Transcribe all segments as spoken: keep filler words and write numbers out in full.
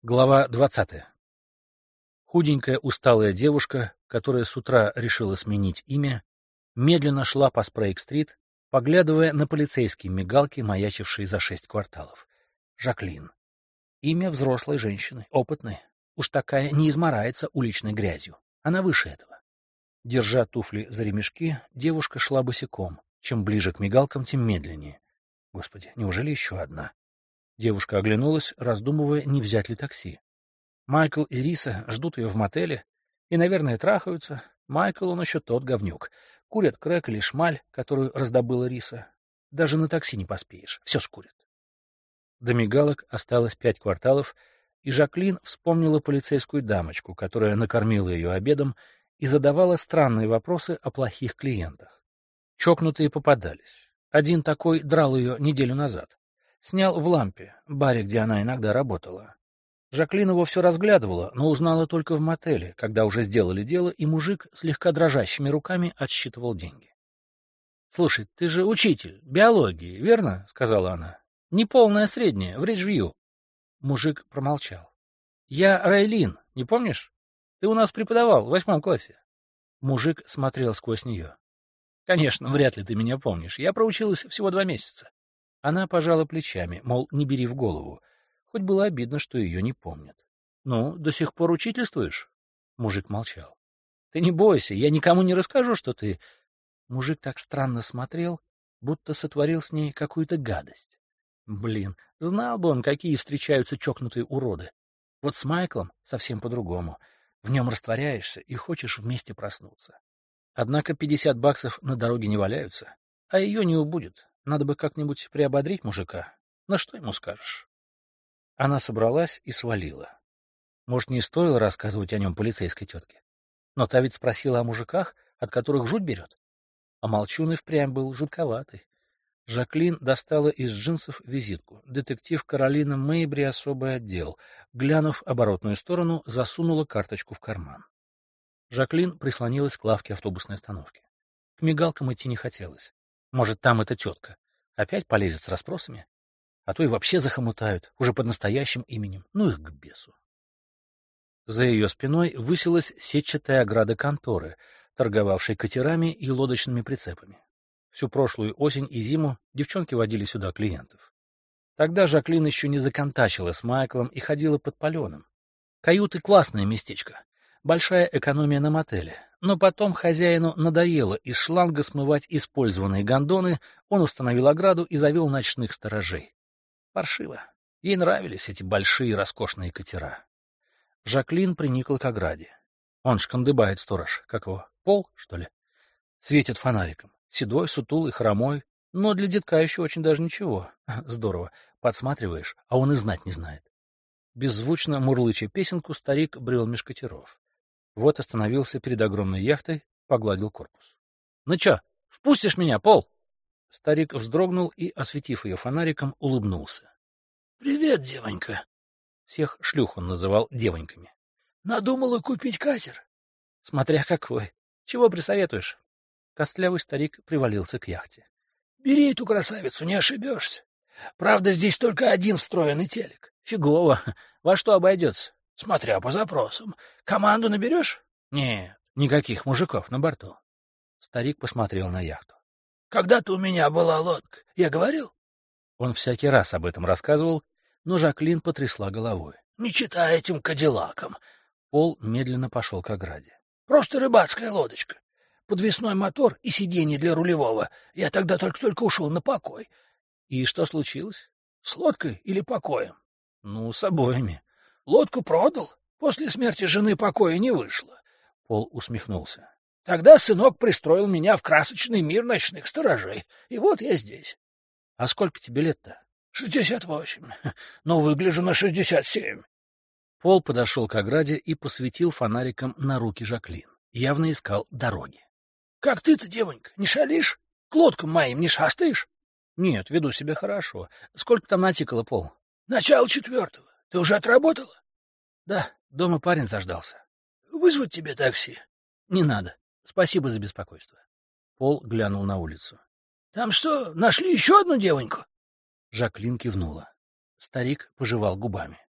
Глава двадцатая. Худенькая усталая девушка, которая с утра решила сменить имя, медленно шла по Спрейг-стрит, поглядывая на полицейские мигалки, маячившие за шесть кварталов. Жаклин. Имя взрослой женщины, опытной. Уж такая не измарается уличной грязью. Она выше этого. Держа туфли за ремешки, девушка шла босиком. Чем ближе к мигалкам, тем медленнее. Господи, неужели еще одна? Девушка оглянулась, раздумывая, не взять ли такси. Майкл и Риса ждут ее в мотеле и, наверное, трахаются. Майкл, он еще тот говнюк. Курят крэк или шмаль, которую раздобыла Риса. Даже на такси не поспеешь, все скурят. До мигалок осталось пять кварталов, и Жаклин вспомнила полицейскую дамочку, которая накормила ее обедом и задавала странные вопросы о плохих клиентах. Чокнутые попадались. Один такой драл ее неделю назад. Снял в «Лампе», баре, где она иногда работала. Жаклин его все разглядывала, но узнала только в мотеле, когда уже сделали дело, и мужик слегка дрожащими руками отсчитывал деньги. — Слушай, ты же учитель биологии, верно? — сказала она. — Неполная средняя, в Риджвью. Мужик промолчал. — Я Райлин, не помнишь? Ты у нас преподавал в восьмом классе. Мужик смотрел сквозь нее. — Конечно, вряд ли ты меня помнишь. Я проучилась всего два месяца. Она пожала плечами, мол, не бери в голову. Хоть было обидно, что ее не помнят. — Ну, до сих пор учительствуешь? Мужик молчал. — Ты не бойся, я никому не расскажу, что ты... Мужик так странно смотрел, будто сотворил с ней какую-то гадость. Блин, знал бы он, какие встречаются чокнутые уроды. Вот с Майклом совсем по-другому. В нем растворяешься и хочешь вместе проснуться. Однако пятьдесят баксов на дороге не валяются, а ее не убудет. Надо бы как-нибудь приободрить мужика. Но что ему скажешь? Она собралась и свалила. Может, не стоило рассказывать о нем полицейской тетке? Но та ведь спросила о мужиках, от которых жуть берет. А молчун и впрямь был жутковатый. Жаклин достала из джинсов визитку. Детектив Каролина Мэйбри, особый отдел. Глянув оборотную сторону, засунула карточку в карман. Жаклин прислонилась к лавке автобусной остановки. К мигалкам идти не хотелось. Может, там эта тетка опять полезет с расспросами? А то и вообще захомутают, уже под настоящим именем. Ну их к бесу. За ее спиной высилась сетчатая ограда конторы, торговавшей катерами и лодочными прицепами. Всю прошлую осень и зиму девчонки водили сюда клиентов. Тогда Жаклин еще не законтачила с Майклом и ходила под паленым. Каюты — классное местечко. Большая экономия на мотеле. Но потом хозяину надоело из шланга смывать использованные гондоны, он установил ограду и завел ночных сторожей. Паршиво. Ей нравились эти большие роскошные катера. Жаклин приникла к ограде. Он шкандыбает сторож. Как его? Пол, что ли? Светит фонариком. Седой, сутулый, хромой. Но для детка еще очень даже ничего. Здорово. Подсматриваешь, а он и знать не знает. Беззвучно мурлыча песенку, старик брел меж катеров. Вот остановился перед огромной яхтой, погладил корпус. — Ну чё, впустишь меня, Пол? Старик вздрогнул и, осветив ее фонариком, улыбнулся. — Привет, девонька. Всех шлюх он называл девоньками. — Надумала купить катер? — Смотря какой. Чего присоветуешь? Костлявый старик привалился к яхте. — Бери эту красавицу, не ошибешься. Правда, здесь только один встроенный телек. — Фигово. Во что обойдется? — Смотря по запросам. Команду наберешь? — Нет, никаких мужиков на борту. Старик посмотрел на яхту. — Когда-то у меня была лодка. Я говорил? Он всякий раз об этом рассказывал, но Жаклин потрясла головой. — Не читай этим кадиллакам. Пол медленно пошел к ограде. — Просто рыбацкая лодочка. Подвесной мотор и сиденье для рулевого. Я тогда только-только ушел на покой. — И что случилось? — С лодкой или покоем? — Ну, с обоими. — Лодку продал. После смерти жены покоя не вышло. Пол усмехнулся. — Тогда сынок пристроил меня в красочный мир ночных сторожей. И вот я здесь. — А сколько тебе лет-то? — Шестьдесят восемь. Но выгляжу на шестьдесят семь. Пол подошел к ограде и посветил фонариком на руки Жаклин. Явно искал дороги. — Как ты-то, девонька, не шалишь? К лодкам моим не шастаешь? — Нет, веду себя хорошо. Сколько там натикало, Пол? — Начало четвертого. Ты уже отработала? — Да, дома парень заждался. — Вызвать тебе такси? — Не надо. Спасибо за беспокойство. Пол глянул на улицу. — Там что, нашли еще одну девоньку? Жаклин кивнула. Старик пожевал губами.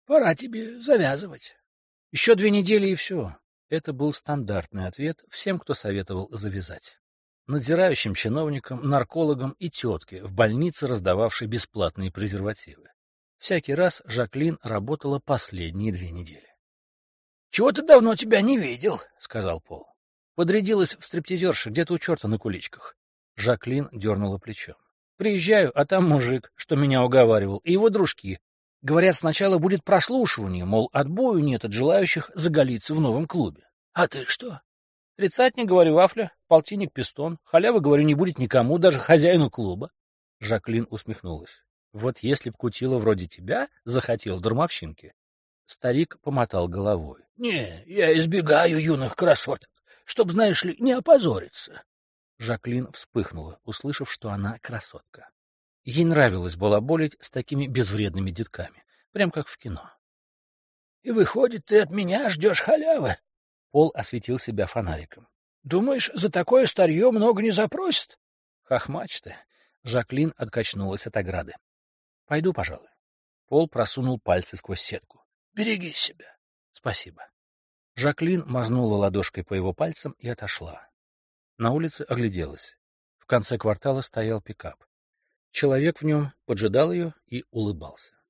Пора тебе завязывать. Еще две недели и все. Это был стандартный ответ всем, кто советовал завязать. Надзирающим чиновникам, наркологам и тетке в больнице, раздававшей бесплатные презервативы. Всякий раз Жаклин работала последние две недели. — Чего-то давно тебя не видел, — сказал Пол. Подрядилась в стриптизерше где-то у черта на куличках. Жаклин дернула плечом. Приезжаю, а там мужик, что меня уговаривал, и его дружки. Говорят, сначала будет прослушивание, мол, отбою нет от желающих заголиться в новом клубе. — А ты что? — Тридцатник, говорю, вафля, полтинник, пистон. Халявы, говорю, не будет никому, даже хозяину клуба. Жаклин усмехнулась. Вот если б кутила вроде тебя захотел дармовщинки. Старик помотал головой. — Не, я избегаю юных красоток, чтоб, знаешь ли, не опозориться. Жаклин вспыхнула, услышав, что она красотка. Ей нравилось балаболить с такими безвредными детками, прям как в кино. — И выходит, ты от меня ждешь халявы? Пол осветил себя фонариком. — Думаешь, за такое старье много не запросят? — Хохмач ты. Жаклин откачнулась от ограды. — Пойду, пожалуй. Пол просунул пальцы сквозь сетку. — Береги себя. — Спасибо. Жаклин мазнула ладошкой по его пальцам и отошла. На улице огляделась. В конце квартала стоял пикап. Человек в нем поджидал ее и улыбался.